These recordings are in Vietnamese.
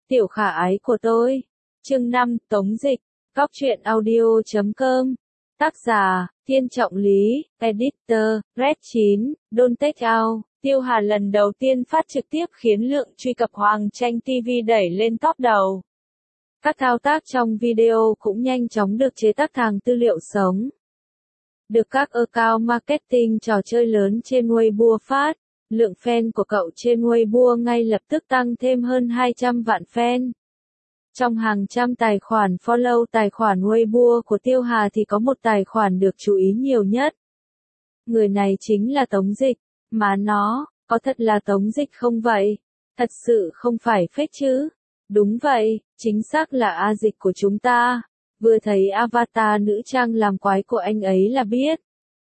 Tiểu khả ái của tôi. Chương 5, Tống Dịch. Góc truyện audio.com. Tác giả, Thiên Trọng Lý, Editor, Red 9, Don't Take Out. Tiêu Hà lần đầu tiên phát trực tiếp khiến lượng truy cập Hoàng Tranh TV đẩy lên top đầu. Các thao tác trong video cũng nhanh chóng được chế tác thành tư liệu sống. Được các account marketing trò chơi lớn trên Weibo phát, lượng fan của cậu trên Weibo ngay lập tức tăng thêm hơn 200 vạn fan. Trong hàng trăm tài khoản follow tài khoản Weibo của Tiêu Hà thì có một tài khoản được chú ý nhiều nhất. Người này chính là Tống Dịch. Mà nó, có thật là Tống Dịch không vậy? Thật sự không phải fake chứ? Đúng vậy, chính xác là A Dịch của chúng ta. Vừa thấy avatar nữ trang làm quái của anh ấy là biết.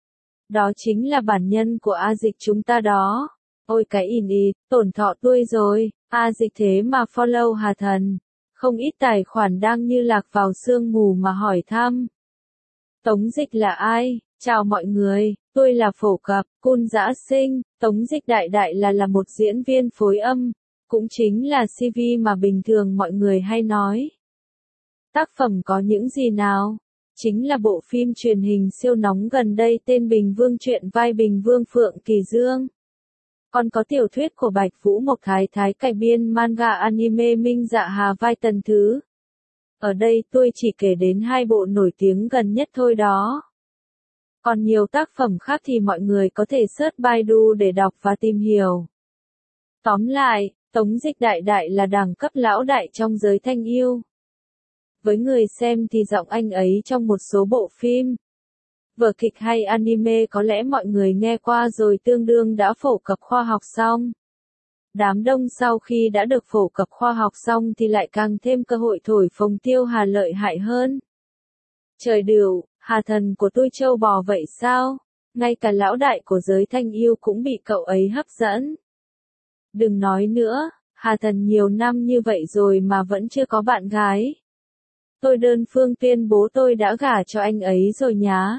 Đó chính là bản nhân của A Dịch chúng ta đó. Ôi cái tổn thọ tôi rồi, A Dịch thế mà follow Hà Thần. Không ít tài khoản đang như lạc vào sương mù mà hỏi thăm. Tống Dịch là ai? Chào mọi người, tôi là Phổ Cập, Cun Dã Sinh. Tống Dịch đại đại là một diễn viên phối âm, cũng chính là CV mà bình thường mọi người hay nói. Tác phẩm có những gì nào? Chính là bộ phim truyền hình siêu nóng gần đây tên Bình Vương truyện vai Bình Vương Phượng Kỳ Dương. Còn có tiểu thuyết của Bạch Vũ Mộc Thái Thái cải biên manga anime Minh Dạ Hà vai Tần Thứ. Ở đây tôi chỉ kể đến hai bộ nổi tiếng gần nhất thôi đó. Còn nhiều tác phẩm khác thì mọi người có thể search Baidu để đọc và tìm hiểu. Tóm lại, Tống Dịch đại đại là đẳng cấp lão đại trong giới thanh yêu. Với người xem thì giọng anh ấy trong một số bộ phim, vở kịch hay anime có lẽ mọi người nghe qua rồi tương đương đã phổ cập khoa học xong. Đám đông sau khi đã được phổ cập khoa học xong thì lại càng thêm cơ hội thổi phồng Tiêu Hà lợi hại hơn. Trời đểu, Hà Thần của tôi trâu bò vậy sao? Ngay cả lão đại của giới thanh yêu cũng bị cậu ấy hấp dẫn. Đừng nói nữa, Hà Thần nhiều năm như vậy rồi mà vẫn chưa có bạn gái. Tôi đơn phương tuyên bố tôi đã gả cho anh ấy rồi nhá.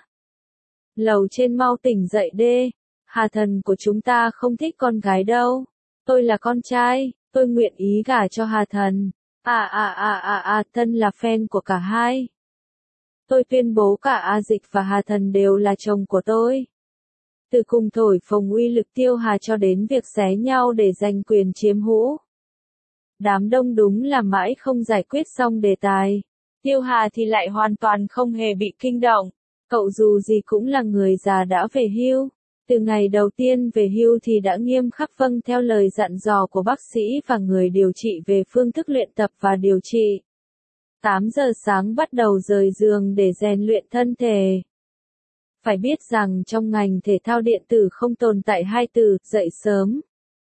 Lầu trên mau tỉnh dậy đê, Hà Thần của chúng ta không thích con gái đâu. Tôi là con trai, tôi nguyện ý gả cho Hà Thần. Thân là fan của cả hai. Tôi tuyên bố cả A Dịch và Hà Thần đều là chồng của tôi. Từ cùng thổi phồng uy lực Tiêu Hà cho đến việc xé nhau để giành quyền chiếm hữu. Đám đông đúng là mãi không giải quyết xong đề tài. Tiêu Hà thì lại hoàn toàn không hề bị kinh động. Cậu dù gì cũng là người già đã về hưu. Từ ngày đầu tiên về hưu thì đã nghiêm khắc vâng theo lời dặn dò của bác sĩ và người điều trị về phương thức luyện tập và điều trị. 8 giờ sáng bắt đầu rời giường để rèn luyện thân thể. Phải biết rằng trong ngành thể thao điện tử không tồn tại hai từ dậy sớm.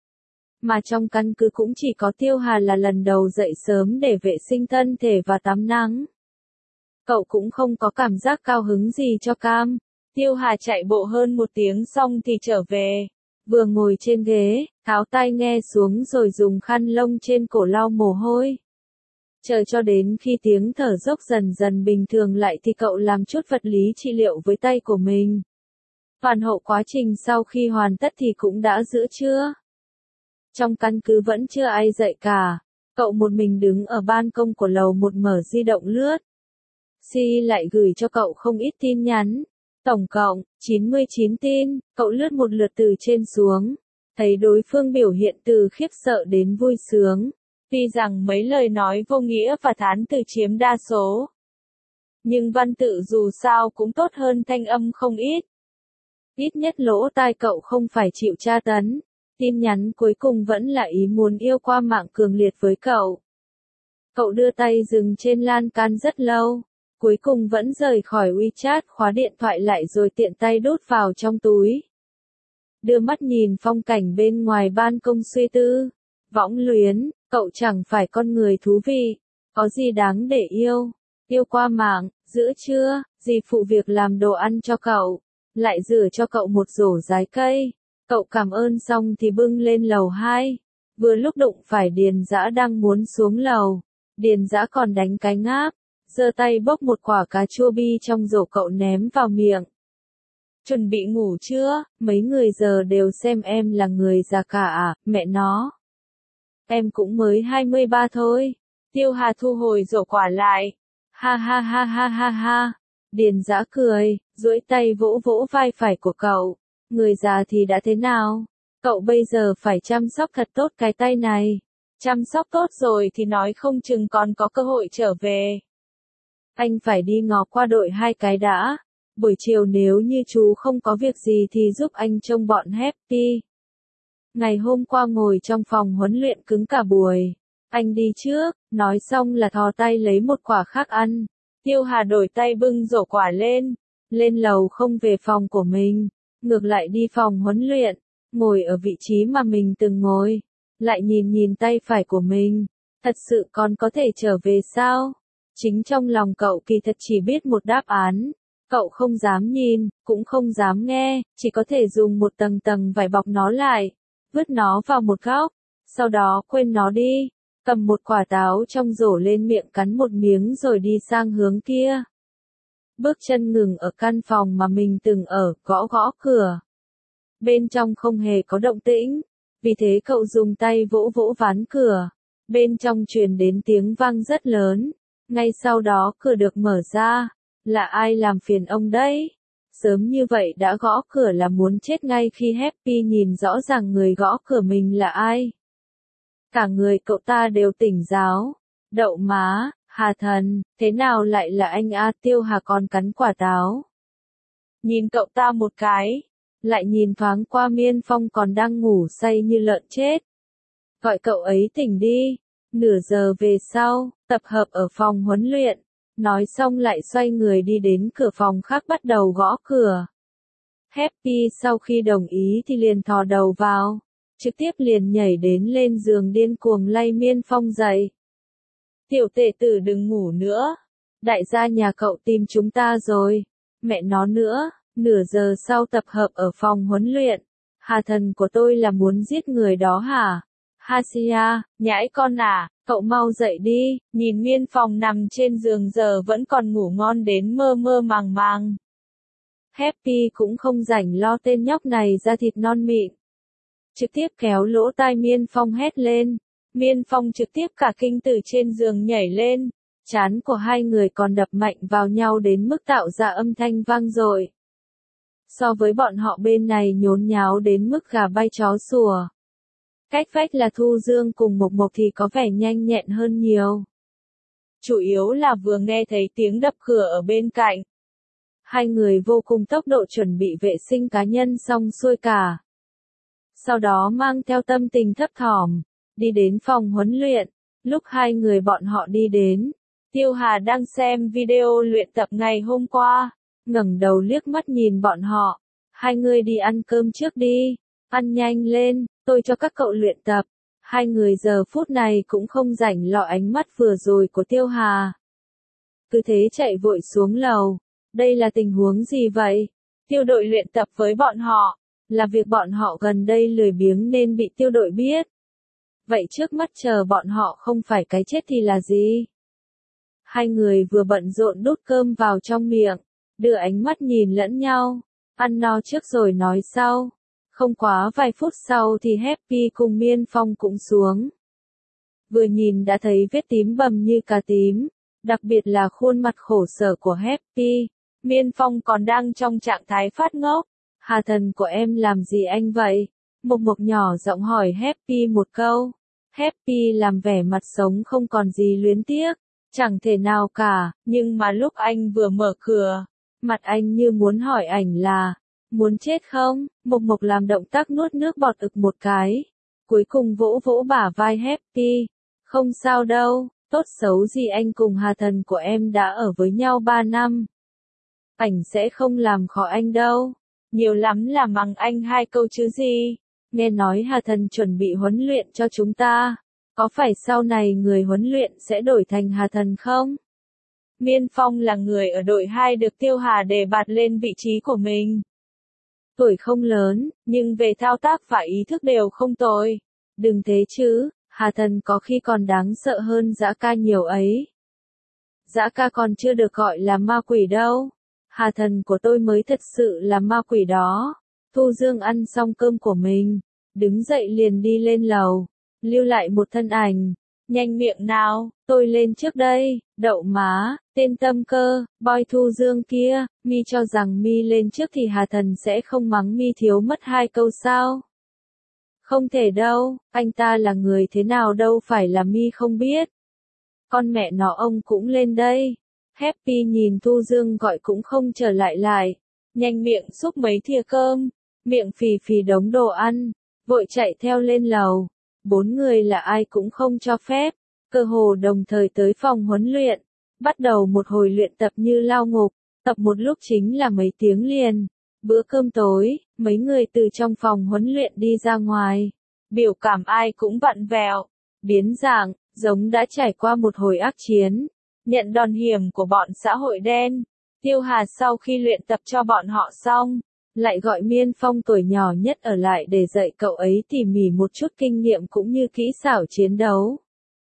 Mà trong căn cứ cũng chỉ có Tiêu Hà là lần đầu dậy sớm để vệ sinh thân thể và tắm nắng. Cậu cũng không có cảm giác cao hứng gì cho cam. Tiêu Hà chạy bộ hơn 1 tiếng xong thì trở về. Vừa ngồi trên ghế, tháo tai nghe xuống rồi dùng khăn lông trên cổ lau mồ hôi. Chờ cho đến khi tiếng thở dốc dần dần bình thường lại thì cậu làm chút vật lý trị liệu với tay của mình. Toàn hậu quá trình sau khi hoàn tất thì cũng đã giữa trưa. Trong căn cứ vẫn chưa ai dậy cả. Cậu một mình đứng ở ban công của lầu 1 mở di động lướt. Si lại gửi cho cậu không ít tin nhắn. Tổng cộng, 99 tin, cậu lướt một lượt từ trên xuống. Thấy đối phương biểu hiện từ khiếp sợ đến vui sướng. Tuy rằng mấy lời nói vô nghĩa và thán từ chiếm đa số. Nhưng văn tự dù sao cũng tốt hơn thanh âm không ít. Ít nhất lỗ tai cậu không phải chịu tra tấn. Tin nhắn cuối cùng vẫn là ý muốn yêu qua mạng cường liệt với cậu. Cậu đưa tay dừng trên lan can rất lâu. Cuối cùng vẫn rời khỏi WeChat khóa điện thoại lại rồi tiện tay đút vào trong túi. Đưa mắt nhìn phong cảnh bên ngoài ban công suy tư. Võng luyến, cậu chẳng phải con người thú vị. Có gì đáng để yêu? Yêu qua mạng, giữa trưa, dì phụ việc làm đồ ăn cho cậu. Lại rửa cho cậu một rổ trái cây. Cậu cảm ơn xong thì bưng lên lầu 2. Vừa lúc đụng phải Điền Dã đang muốn xuống lầu. Điền Dã còn đánh cái ngáp. Giơ tay bốc một quả cà chua bi trong rổ cậu ném vào miệng. Chuẩn bị ngủ chưa? Mấy người giờ đều xem em là người già cả à, mẹ nó. Em cũng mới 23 thôi. Tiêu Hà thu hồi rổ quả lại. Ha ha ha ha ha ha. Điền Dã cười, duỗi tay vỗ vỗ vai phải của cậu. Người già thì đã thế nào? Cậu bây giờ phải chăm sóc thật tốt cái tay này. Chăm sóc tốt rồi thì nói không chừng còn có cơ hội trở về. Anh phải đi ngó qua đội 2 cái đã. Buổi chiều nếu như chú không có việc gì thì giúp anh trông bọn Happy. Ngày hôm qua ngồi trong phòng huấn luyện cứng cả buổi. Anh đi trước, nói xong là thò tay lấy một quả khác ăn. Tiêu Hà đổi tay bưng rổ quả lên. Lên lầu không về phòng của mình. Ngược lại đi phòng huấn luyện. Ngồi ở vị trí mà mình từng ngồi. Lại nhìn tay phải của mình. Thật sự còn có thể trở về sao? Chính trong lòng cậu kỳ thật chỉ biết một đáp án. Cậu không dám nhìn, cũng không dám nghe, chỉ có thể dùng một tầng vải bọc nó lại. Vứt nó vào một góc. Sau đó quên nó đi. Cầm một quả táo trong rổ lên miệng cắn một miếng rồi đi sang hướng kia. Bước chân ngừng ở căn phòng mà mình từng ở, gõ gõ cửa. Bên trong không hề có động tĩnh. Vì thế cậu dùng tay vỗ vỗ ván cửa. Bên trong truyền đến tiếng vang rất lớn. Ngay sau đó cửa được mở ra. Là ai làm phiền ông đấy? Sớm như vậy đã gõ cửa là muốn chết ngay khi Happy nhìn rõ ràng người gõ cửa mình là ai. Cả người cậu ta đều tỉnh ráo. Đậu má, Hà Thần, thế nào lại là anh a? Tiêu Hà còn cắn quả táo. Nhìn cậu ta một cái. Lại nhìn thoáng qua Miên Phong còn đang ngủ say như lợn chết. Gọi cậu ấy tỉnh đi. Nửa giờ về sau, tập hợp ở phòng huấn luyện. Nói xong lại xoay người đi đến cửa phòng khác bắt đầu gõ cửa. Happy sau khi đồng ý thì liền thò đầu vào. Trực tiếp liền nhảy đến lên giường điên cuồng lay Miên Phong dậy. Tiểu tể tử đừng ngủ nữa. Đại gia nhà cậu tìm chúng ta rồi. Mẹ nó nữa. Nửa giờ sau tập hợp ở phòng huấn luyện. Hà Thần của tôi là muốn giết người đó hả? Hasia, nhãi con à, cậu mau dậy đi. Nhìn Miên Phong nằm trên giường giờ vẫn còn ngủ ngon đến mơ mơ màng màng. Happy cũng không rảnh lo tên nhóc này ra thịt non mịn. Trực tiếp kéo lỗ tai Miên Phong hét lên. Miên Phong trực tiếp cả kinh từ trên giường nhảy lên. Trán của hai người còn đập mạnh vào nhau đến mức tạo ra âm thanh vang dội. So với bọn họ bên này nhốn nháo đến mức gà bay chó sủa. Cách vách là Thu Dương cùng Mộc Mộc thì có vẻ nhanh nhẹn hơn nhiều. Chủ yếu là vừa nghe thấy tiếng đập cửa ở bên cạnh. Hai người vô cùng tốc độ chuẩn bị vệ sinh cá nhân xong xuôi cả. Sau đó mang theo tâm tình thấp thỏm, đi đến phòng huấn luyện. Lúc hai người bọn họ đi đến, Tiêu Hà đang xem video luyện tập ngày hôm qua. Ngẩng đầu liếc mắt nhìn bọn họ. Hai người đi ăn cơm trước đi. Ăn nhanh lên, tôi cho các cậu luyện tập. Hai người giờ phút này cũng không rảnh lo ánh mắt vừa rồi của Tiêu Hà. Cứ thế chạy vội xuống lầu. Đây là tình huống gì vậy? Tiêu đội luyện tập với bọn họ. Là việc bọn họ gần đây lười biếng nên bị tiêu đội biết. Vậy trước mắt chờ bọn họ không phải cái chết thì là gì? Hai người vừa bận rộn đút cơm vào trong miệng. Đưa ánh mắt nhìn lẫn nhau. Ăn no trước rồi nói sau. Không quá vài phút sau thì Happy cùng Miên Phong cũng xuống. Vừa nhìn đã thấy vết tím bầm như cà tím. Đặc biệt là khuôn mặt khổ sở của Happy. Miên Phong còn đang trong trạng thái phát ngốc. Hà Thần của em làm gì anh vậy? Mộc Mộc nhỏ giọng hỏi Happy một câu. Happy làm vẻ mặt sống không còn gì luyến tiếc. Chẳng thể nào cả, nhưng mà lúc anh vừa mở cửa. Mặt anh như muốn hỏi ảnh là, muốn chết không? Mộc Mộc làm động tác nuốt nước bọt ực một cái. Cuối cùng vỗ vỗ bả vai Happy. Không sao đâu, tốt xấu gì anh cùng Hà Thần của em đã ở với nhau 3 năm. Ảnh sẽ không làm khó anh đâu. Nhiều lắm là mắng anh 2 câu chứ gì. Nghe nói Hà Thần chuẩn bị huấn luyện cho chúng ta. Có phải sau này người huấn luyện sẽ đổi thành Hà Thần không? Miên Phong là người ở đội 2 được Tiêu Hà đề bạt lên vị trí của mình. Tuổi không lớn, nhưng về thao tác và ý thức đều không tồi. Đừng thế chứ, Hà Thần có khi còn đáng sợ hơn Dã Ca nhiều ấy. Dã Ca còn chưa được gọi là ma quỷ đâu. Hà Thần của tôi mới thật sự là ma quỷ đó. Thu Dương ăn xong cơm của mình, đứng dậy liền đi lên lầu, lưu lại một thân ảnh. Nhanh miệng nào, tôi lên trước đây, đậu má, tên tâm cơ, boy thu dương kia, mi cho rằng mi lên trước thì Hà Thần sẽ không mắng mi thiếu mất 2 câu sao? Không thể đâu, anh ta là người thế nào đâu phải là mi không biết. Con mẹ nó ông cũng lên đây. Happy nhìn Thu Dương gọi cũng không trở lại, nhanh miệng xúc mấy thìa cơm, miệng phì phì đống đồ ăn, vội chạy theo lên lầu. 4 người là ai cũng không cho phép, cơ hồ đồng thời tới phòng huấn luyện, bắt đầu một hồi luyện tập như lao ngục, tập một lúc chính là mấy tiếng liền. Bữa cơm tối, mấy người từ trong phòng huấn luyện đi ra ngoài, biểu cảm ai cũng vặn vẹo, biến dạng, giống đã trải qua một hồi ác chiến, nhận đòn hiểm của bọn xã hội đen. Tiêu Hà sau khi luyện tập cho bọn họ xong, lại gọi Miên Phong tuổi nhỏ nhất ở lại để dạy cậu ấy tỉ mỉ một chút kinh nghiệm cũng như kỹ xảo chiến đấu.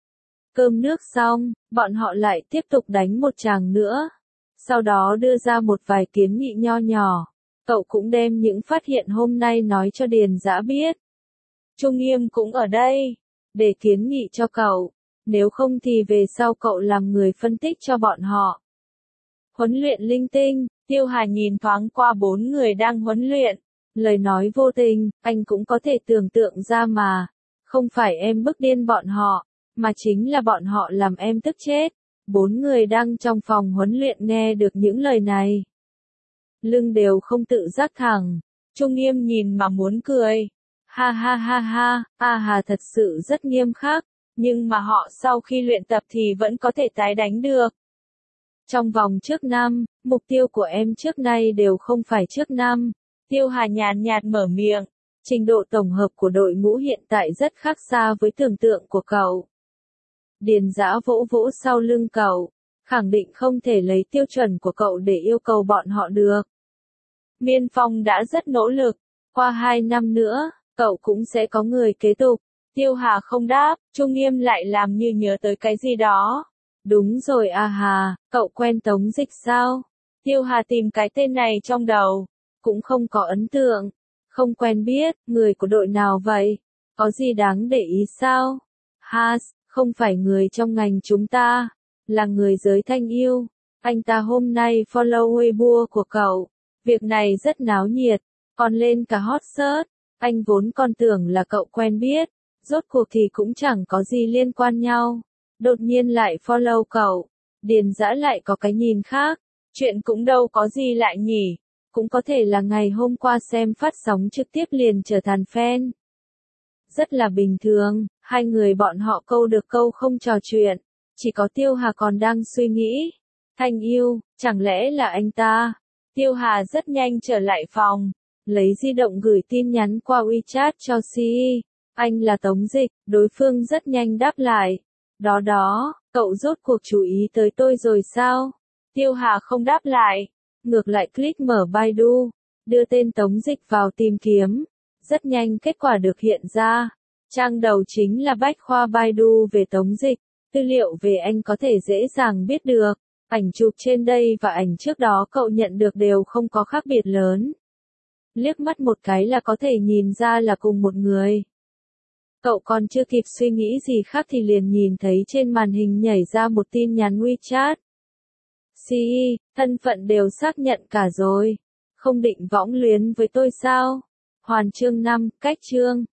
Cơm nước xong, bọn họ lại tiếp tục đánh một tràng nữa. Sau đó đưa ra một vài kiến nghị nho nhỏ. Cậu cũng đem những phát hiện hôm nay nói cho Điền Dã biết. Trung Nghiêm cũng ở đây, để kiến nghị cho cậu. Nếu không thì về sau cậu làm người phân tích cho bọn họ. Huấn luyện linh tinh, Tiêu Hà nhìn thoáng qua 4 người đang huấn luyện. Lời nói vô tình, anh cũng có thể tưởng tượng ra mà. Không phải em bức điên bọn họ, mà chính là bọn họ làm em tức chết. 4 người đang trong phòng huấn luyện nghe được những lời này. Lưng đều không tự giác thẳng. Trung Nghiêm nhìn mà muốn cười. Ha ha ha ha, Hà thật sự rất nghiêm khắc, nhưng mà họ sau khi luyện tập thì vẫn có thể tái đánh được. Trong vòng trước năm, mục tiêu của em trước nay đều không phải trước năm. Tiêu Hà nhàn nhạt mở miệng. Trình độ tổng hợp của đội ngũ hiện tại rất khác xa với tưởng tượng của cậu. Điền Dã vỗ vỗ sau lưng cậu, khẳng định không thể lấy tiêu chuẩn của cậu để yêu cầu bọn họ được. Miên Phong đã rất nỗ lực, qua 2 năm nữa, cậu cũng sẽ có người kế tục. Tiêu Hà không đáp, Trung Nghiêm lại làm như nhớ tới cái gì đó. Đúng rồi Hà, cậu quen Tống Dịch sao? Tiêu Hà tìm cái tên này trong đầu, cũng không có ấn tượng. Không quen biết, người của đội nào vậy? Có gì đáng để ý sao? Không phải người trong ngành chúng ta, là người giới thanh yêu. Anh ta hôm nay follow Weibo của cậu. Việc này rất náo nhiệt, còn lên cả hot search. Anh vốn còn tưởng là cậu quen biết, rốt cuộc thì cũng chẳng có gì liên quan nhau. Đột nhiên lại follow cậu. Điền Dã lại có cái nhìn khác. Chuyện cũng đâu có gì lại nhỉ. Cũng có thể là ngày hôm qua xem phát sóng trực tiếp liền trở thành fan. Rất là bình thường, hai người bọn họ câu được câu không trò chuyện. Chỉ có Tiêu Hà còn đang suy nghĩ. Thanh yêu, chẳng lẽ là anh ta? Tiêu Hà rất nhanh trở lại phòng, lấy di động gửi tin nhắn qua WeChat cho Si. Anh là Tống Dịch, đối phương rất nhanh đáp lại. Đó, cậu rốt cuộc chú ý tới tôi rồi sao? Tiêu Hà không đáp lại, ngược lại click mở Baidu, đưa tên Tống Dịch vào tìm kiếm. Rất nhanh kết quả được hiện ra. Trang đầu chính là bách khoa Baidu về Tống Dịch, tư liệu về anh có thể dễ dàng biết được. Ảnh chụp trên đây và ảnh trước đó cậu nhận được đều không có khác biệt lớn. Liếc mắt một cái là có thể nhìn ra là cùng một người. Cậu còn chưa kịp suy nghĩ gì khác thì liền nhìn thấy trên màn hình nhảy ra một tin nhắn WeChat. Si, thân phận đều xác nhận cả rồi. Không định võng luyến với tôi sao? Hoàn chương 5, cách chương.